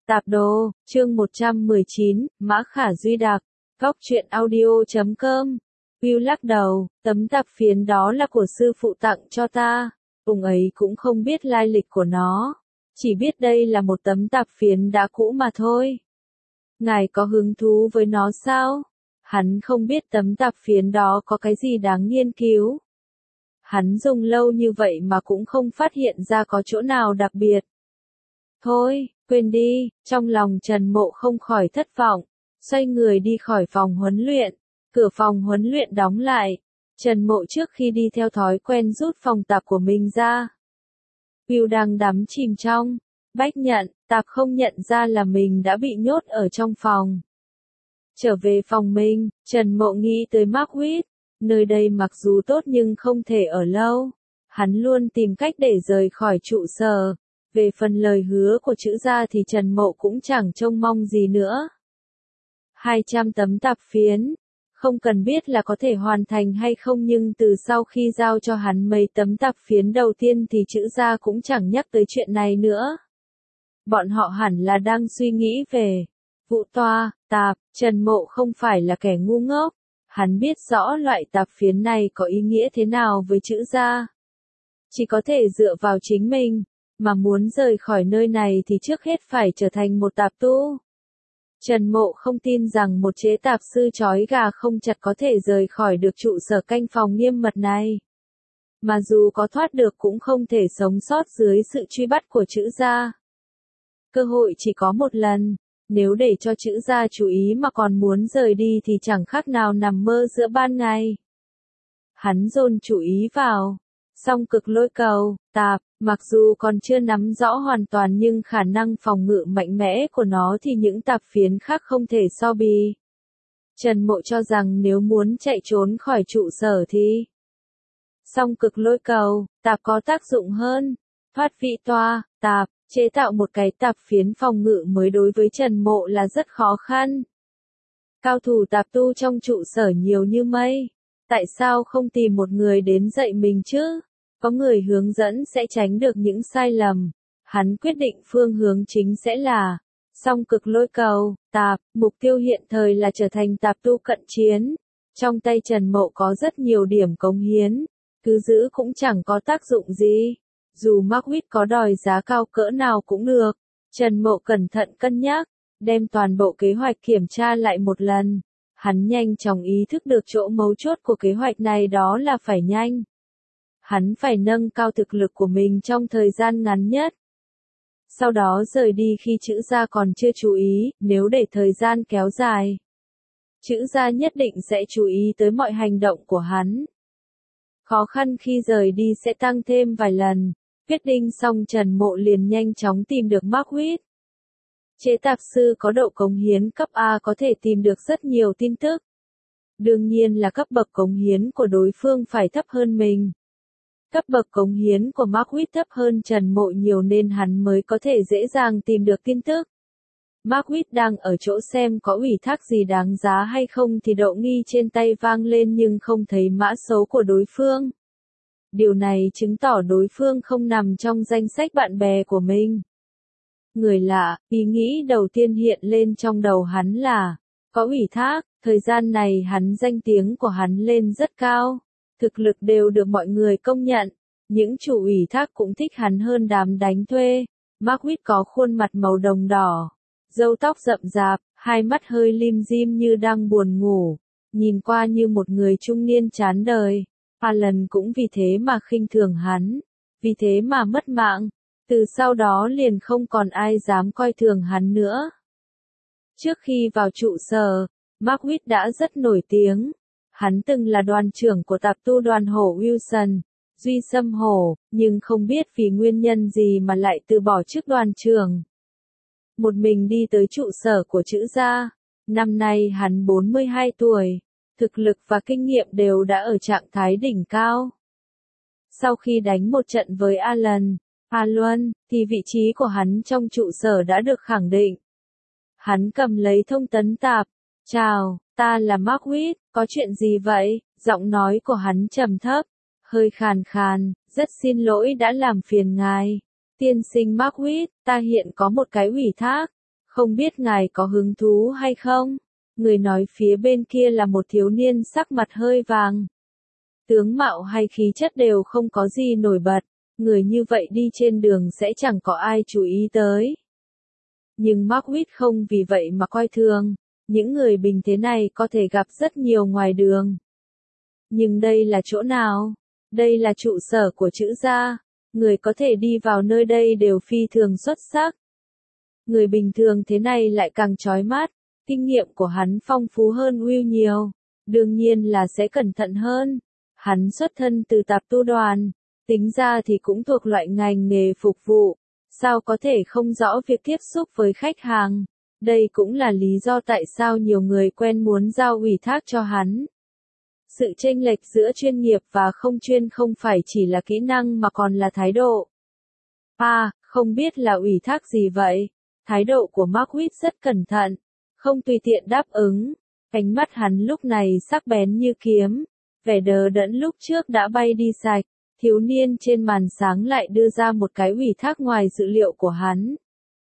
Tạp đồ, chương 119, Mã Khả Duy Đạc, Góc truyện audio.com. Will lắc đầu, tấm tạp phiến đó là của sư phụ tặng cho ta, ông ấy cũng không biết lai lịch của nó, chỉ biết đây là một tấm tạp phiến đã cũ mà thôi. Ngài có hứng thú với nó sao? Hắn không biết tấm tạp phiến đó có cái gì đáng nghiên cứu. Hắn dùng lâu như vậy mà cũng không phát hiện ra có chỗ nào đặc biệt. Thôi, quên đi, trong lòng Trần Mộ không khỏi thất vọng, xoay người đi khỏi phòng huấn luyện, cửa phòng huấn luyện đóng lại. Trần Mộ trước khi đi theo thói quen rút phòng tạp của mình ra. Will đang đắm chìm trong bách nhận, tạp không nhận ra là mình đã bị nhốt ở trong phòng. Trở về phòng mình, Trần Mộ nghĩ tới Marquis, nơi đây mặc dù tốt nhưng không thể ở lâu. Hắn luôn tìm cách để rời khỏi trụ sở. Về phần lời hứa của chữ gia thì Trần Mộ cũng chẳng trông mong gì nữa. 200 tấm tạp phiến, không cần biết là có thể hoàn thành hay không, nhưng từ sau khi giao cho hắn mấy tấm tạp phiến đầu tiên thì chữ gia cũng chẳng nhắc tới chuyện này nữa. Bọn họ hẳn là đang suy nghĩ về vụ toa, tạp. Trần Mộ không phải là kẻ ngu ngốc, hắn biết rõ loại tạp phiến này có ý nghĩa thế nào với chữ gia. Chỉ có thể dựa vào chính mình, mà muốn rời khỏi nơi này thì trước hết phải trở thành một tạp tu. Trần Mộ không tin rằng một chế tạp sư trói gà không chặt có thể rời khỏi được trụ sở canh phòng nghiêm mật này. Mà dù có thoát được cũng không thể sống sót dưới sự truy bắt của chữ gia. Cơ hội chỉ có một lần, nếu để cho chữ gia chú ý mà còn muốn rời đi thì chẳng khác nào nằm mơ giữa ban ngày. Hắn dồn chú ý vào song cực lôi cầu, tạp, mặc dù còn chưa nắm rõ hoàn toàn nhưng khả năng phòng ngự mạnh mẽ của nó thì những tạp phiến khác không thể so bì. Trần Mộ cho rằng nếu muốn chạy trốn khỏi trụ sở thì song cực lôi cầu, tạp có tác dụng hơn. Thoát vị toa, tạp, chế tạo một cái tạp phiến phòng ngự mới đối với Trần Mộ là rất khó khăn. Cao thủ tạp tu trong trụ sở nhiều như mây. Tại sao không tìm một người đến dạy mình chứ? Có người hướng dẫn sẽ tránh được những sai lầm. Hắn quyết định phương hướng chính sẽ là song cực lôi cầu, tạp. Mục tiêu hiện thời là trở thành tạp tu cận chiến. Trong tay Trần Mộ có rất nhiều điểm cống hiến, cứ giữ cũng chẳng có tác dụng gì. Dù Marquis có đòi giá cao cỡ nào cũng được. Trần Mộ cẩn thận cân nhắc, đem toàn bộ kế hoạch kiểm tra lại một lần. Hắn nhanh chóng ý thức được chỗ mấu chốt của kế hoạch này, đó là phải nhanh. Hắn phải nâng cao thực lực của mình trong thời gian ngắn nhất. Sau đó rời đi khi chữ gia còn chưa chú ý, nếu để thời gian kéo dài. Chữ gia nhất định sẽ chú ý tới mọi hành động của hắn. Khó khăn khi rời đi sẽ tăng thêm vài lần. Quyết định xong Trần Mộ liền nhanh chóng tìm được Marquis. Chế tạp sư có độ cống hiến cấp A có thể tìm được rất nhiều tin tức. Đương nhiên là cấp bậc cống hiến của đối phương phải thấp hơn mình. Cấp bậc cống hiến của Marquis thấp hơn Trần Mộ nhiều nên hắn mới có thể dễ dàng tìm được tin tức. Marquis đang ở chỗ xem có ủy thác gì đáng giá hay không thì đậu nghi trên tay vang lên nhưng không thấy mã số của đối phương. Điều này chứng tỏ đối phương không nằm trong danh sách bạn bè của mình. Người lạ, ý nghĩ đầu tiên hiện lên trong đầu hắn là có ủy thác. Thời gian này hắn danh tiếng của hắn lên rất cao, thực lực đều được mọi người công nhận. Những chủ ủy thác cũng thích hắn hơn đám đánh thuê. Marquis có khuôn mặt màu đồng đỏ, râu tóc rậm rạp, hai mắt hơi lim dim như đang buồn ngủ, nhìn qua như một người trung niên chán đời. Alan cũng vì thế mà khinh thường hắn, vì thế mà mất mạng. Từ sau đó liền không còn ai dám coi thường hắn nữa. Trước khi vào trụ sở, Marquis đã rất nổi tiếng. Hắn từng là đoàn trưởng của tạp tu đoàn hổ Wilson, Duy Sâm Hổ, nhưng không biết vì nguyên nhân gì mà lại từ bỏ chức đoàn trưởng. Một mình đi tới trụ sở của chữ gia. Năm nay hắn 42 tuổi, thực lực và kinh nghiệm đều đã ở trạng thái đỉnh cao. Sau khi đánh một trận với Alan, thì vị trí của hắn trong trụ sở đã được khẳng định. Hắn cầm lấy thông tấn tạp. Chào, ta là Marquis, có chuyện gì vậy? Giọng nói của hắn trầm thấp, hơi khàn khàn, rất xin lỗi đã làm phiền ngài. Tiên sinh Marquis, ta hiện có một cái ủy thác. Không biết ngài có hứng thú hay không? Người nói phía bên kia là một thiếu niên sắc mặt hơi vàng. Tướng mạo hay khí chất đều không có gì nổi bật, người như vậy đi trên đường sẽ chẳng có ai chú ý tới. Nhưng Marquis không vì vậy mà coi thường, những người bình thế này có thể gặp rất nhiều ngoài đường. Nhưng đây là chỗ nào? Đây là trụ sở của Trữ gia, người có thể đi vào nơi đây đều phi thường xuất sắc. Người bình thường thế này lại càng chói mắt, kinh nghiệm của hắn phong phú hơn Will nhiều, đương nhiên là sẽ cẩn thận hơn. Hắn xuất thân từ tạp tu đoàn, tính ra thì cũng thuộc loại ngành nghề phục vụ, sao có thể không rõ việc tiếp xúc với khách hàng. Đây cũng là lý do tại sao nhiều người quen muốn giao ủy thác cho hắn. Sự chênh lệch giữa chuyên nghiệp và không chuyên không phải chỉ là kỹ năng mà còn là thái độ. Không biết là ủy thác gì vậy? Thái độ của Marquis rất cẩn thận, không tùy tiện đáp ứng. Ánh mắt hắn lúc này sắc bén như kiếm, vẻ đờ đẫn lúc trước đã bay đi sạch. Thiếu niên trên màn sáng lại đưa ra một cái ủy thác ngoài dự liệu của hắn.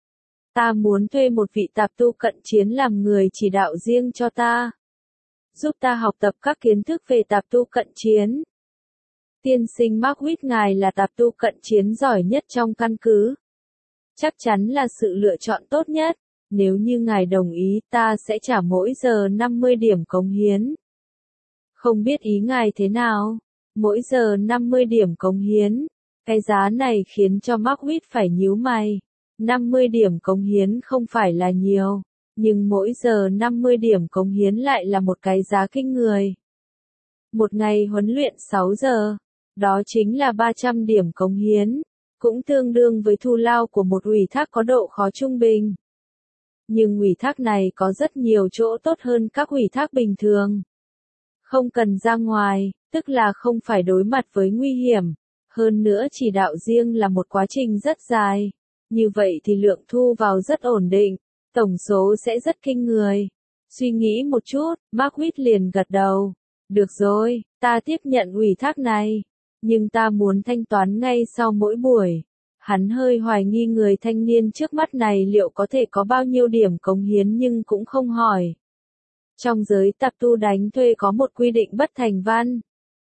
Ta muốn thuê một vị tạp tu cận chiến làm người chỉ đạo riêng cho ta. Giúp ta học tập các kiến thức về tạp tu cận chiến. Tiên sinh Marquis, ngài là tạp tu cận chiến giỏi nhất trong căn cứ. Chắc chắn là sự lựa chọn tốt nhất. Nếu như ngài đồng ý, ta sẽ trả mỗi giờ 50 điểm cống hiến. Không biết ý ngài thế nào? Mỗi giờ 50 điểm cống hiến. Cái giá này khiến cho Marquis phải nhíu mày. 50 điểm cống hiến không phải là nhiều, nhưng mỗi giờ 50 điểm cống hiến lại là một cái giá kinh người. Một ngày huấn luyện 6 giờ, đó chính là 300 điểm cống hiến, cũng tương đương với thù lao của một ủy thác có độ khó trung bình. Nhưng ủy thác này có rất nhiều chỗ tốt hơn các ủy thác bình thường. Không cần ra ngoài, tức là không phải đối mặt với nguy hiểm, hơn nữa chỉ đạo riêng là một quá trình rất dài. Như vậy thì lượng thu vào rất ổn định, tổng số sẽ rất kinh người. Suy nghĩ một chút, Marquis liền gật đầu. Được rồi, ta tiếp nhận ủy thác này, nhưng ta muốn thanh toán ngay sau mỗi buổi. Hắn hơi hoài nghi người thanh niên trước mắt này liệu có thể có bao nhiêu điểm cống hiến nhưng cũng không hỏi. Trong giới tạp tu đánh thuê có một quy định bất thành văn.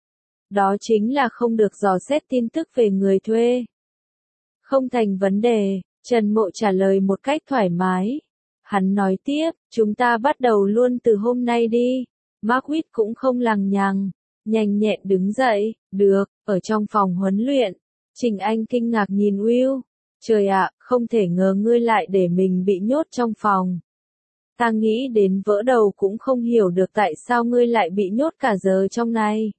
Đó chính là không được dò xét tin tức về người thuê. Không thành vấn đề, Trần Mộ trả lời một cách thoải mái. Hắn nói tiếp, chúng ta bắt đầu luôn từ hôm nay đi. Marquis cũng không lằng nhằng, nhanh nhẹn đứng dậy. Được, ở trong phòng huấn luyện. Trình Anh kinh ngạc nhìn Will. Trời ạ, không thể ngờ ngươi lại để mình bị nhốt trong phòng. Ta nghĩ đến vỡ đầu cũng không hiểu được tại sao ngươi lại bị nhốt cả giờ trong này.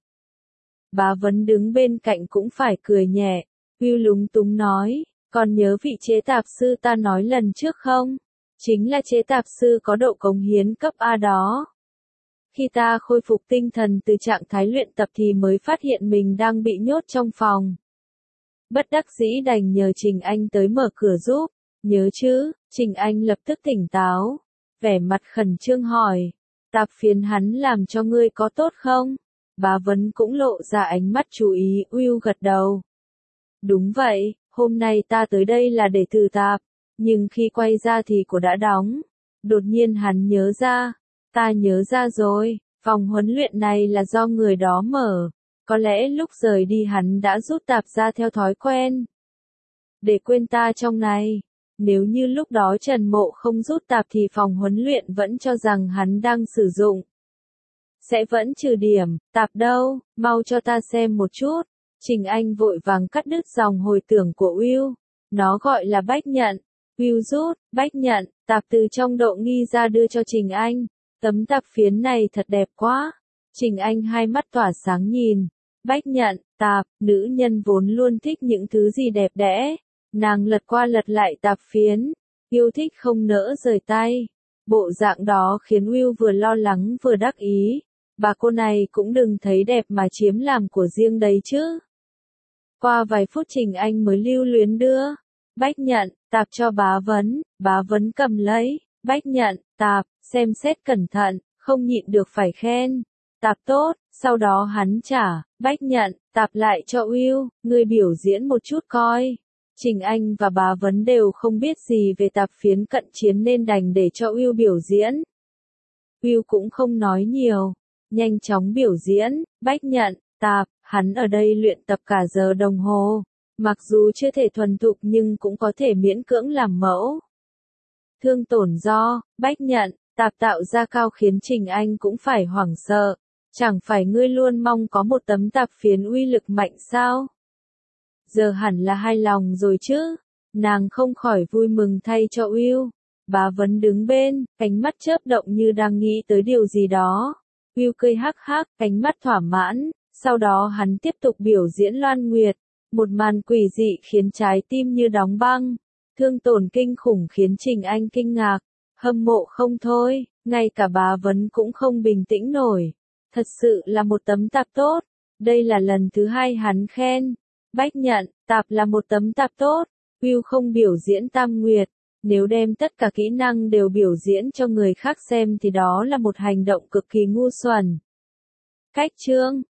Bá Vấn đứng bên cạnh cũng phải cười nhẹ. Will lúng túng nói, còn nhớ vị chế tạp sư ta nói lần trước không? Chính là chế tạp sư có độ cống hiến cấp A đó. Khi ta khôi phục tinh thần từ trạng thái luyện tập thì mới phát hiện mình đang bị nhốt trong phòng. Bất đắc dĩ đành nhờ Trình Anh tới mở cửa giúp. Nhớ chứ? Trình Anh lập tức tỉnh táo, vẻ mặt khẩn trương hỏi, tạp phiến hắn làm cho ngươi có tốt không? Bá Vấn cũng lộ ra ánh mắt chú ý. Will gật đầu. Đúng vậy, hôm nay ta tới đây là để thử tạp, nhưng khi quay ra thì cửa đã đóng. Đột nhiên hắn nhớ ra, ta nhớ ra rồi, phòng huấn luyện này là do người đó mở. Có lẽ lúc rời đi hắn đã rút tạp ra theo thói quen. Để quên ta trong này. Nếu như lúc đó Trần Mộ không rút tạp thì phòng huấn luyện vẫn cho rằng hắn đang sử dụng. Sẽ vẫn trừ điểm. Tạp đâu, mau cho ta xem một chút. Trình Anh vội vàng cắt đứt dòng hồi tưởng của Will. Nó gọi là bách nhận. Will rút, bách nhận, tạp từ trong độ nghi ra đưa cho Trình Anh. Tấm tạp phiến này thật đẹp quá. Trình Anh hai mắt tỏa sáng nhìn. Bách nhận, tạp, nữ nhân vốn luôn thích những thứ gì đẹp đẽ. Nàng lật qua lật lại tạp phiến. Yêu thích không nỡ rời tay. Bộ dạng đó khiến Will vừa lo lắng vừa đắc ý. Bà cô này cũng đừng thấy đẹp mà chiếm làm của riêng đấy chứ. Qua vài phút Trình Anh mới lưu luyến đưa. Bách nhận, tạp cho Bá Vấn. Bá Vấn cầm lấy. Bách nhận, tạp, xem xét cẩn thận, không nhịn được phải khen. Tạp tốt, sau đó hắn trả. Bách nhận, tạp lại cho Will, ngươi biểu diễn một chút coi. Trình Anh và Bá Vấn đều không biết gì về tạp phiến cận chiến nên đành để cho Will biểu diễn. Will cũng không nói nhiều, nhanh chóng biểu diễn, Bách Nhận, tạp, hắn ở đây luyện tập cả giờ đồng hồ, mặc dù chưa thể thuần thục nhưng cũng có thể miễn cưỡng làm mẫu. Thương tổn do, Bách Nhận, tạp tạo ra cao khiến Trình Anh cũng phải hoảng sợ, chẳng phải ngươi luôn mong có một tấm tạp phiến uy lực mạnh sao? Giờ hẳn là hài lòng rồi chứ, nàng không khỏi vui mừng thay cho Will. Bá Vấn đứng bên, ánh mắt chớp động như đang nghĩ tới điều gì đó. Will cười hắc hắc, ánh mắt thỏa mãn, sau đó hắn tiếp tục biểu diễn Loan Nguyệt, một màn quỷ dị khiến trái tim như đóng băng, thương tổn kinh khủng khiến Trình Anh kinh ngạc, hâm mộ không thôi, ngay cả Bá Vấn cũng không bình tĩnh nổi. Thật sự là một tấm tạp tốt, đây là lần thứ hai hắn khen. Bách Nhận, tạp là một tấm tạp tốt, Will không biểu diễn Tam Nguyệt. Nếu đem tất cả kỹ năng đều biểu diễn cho người khác xem thì đó là một hành động cực kỳ ngu xuẩn. Cách chương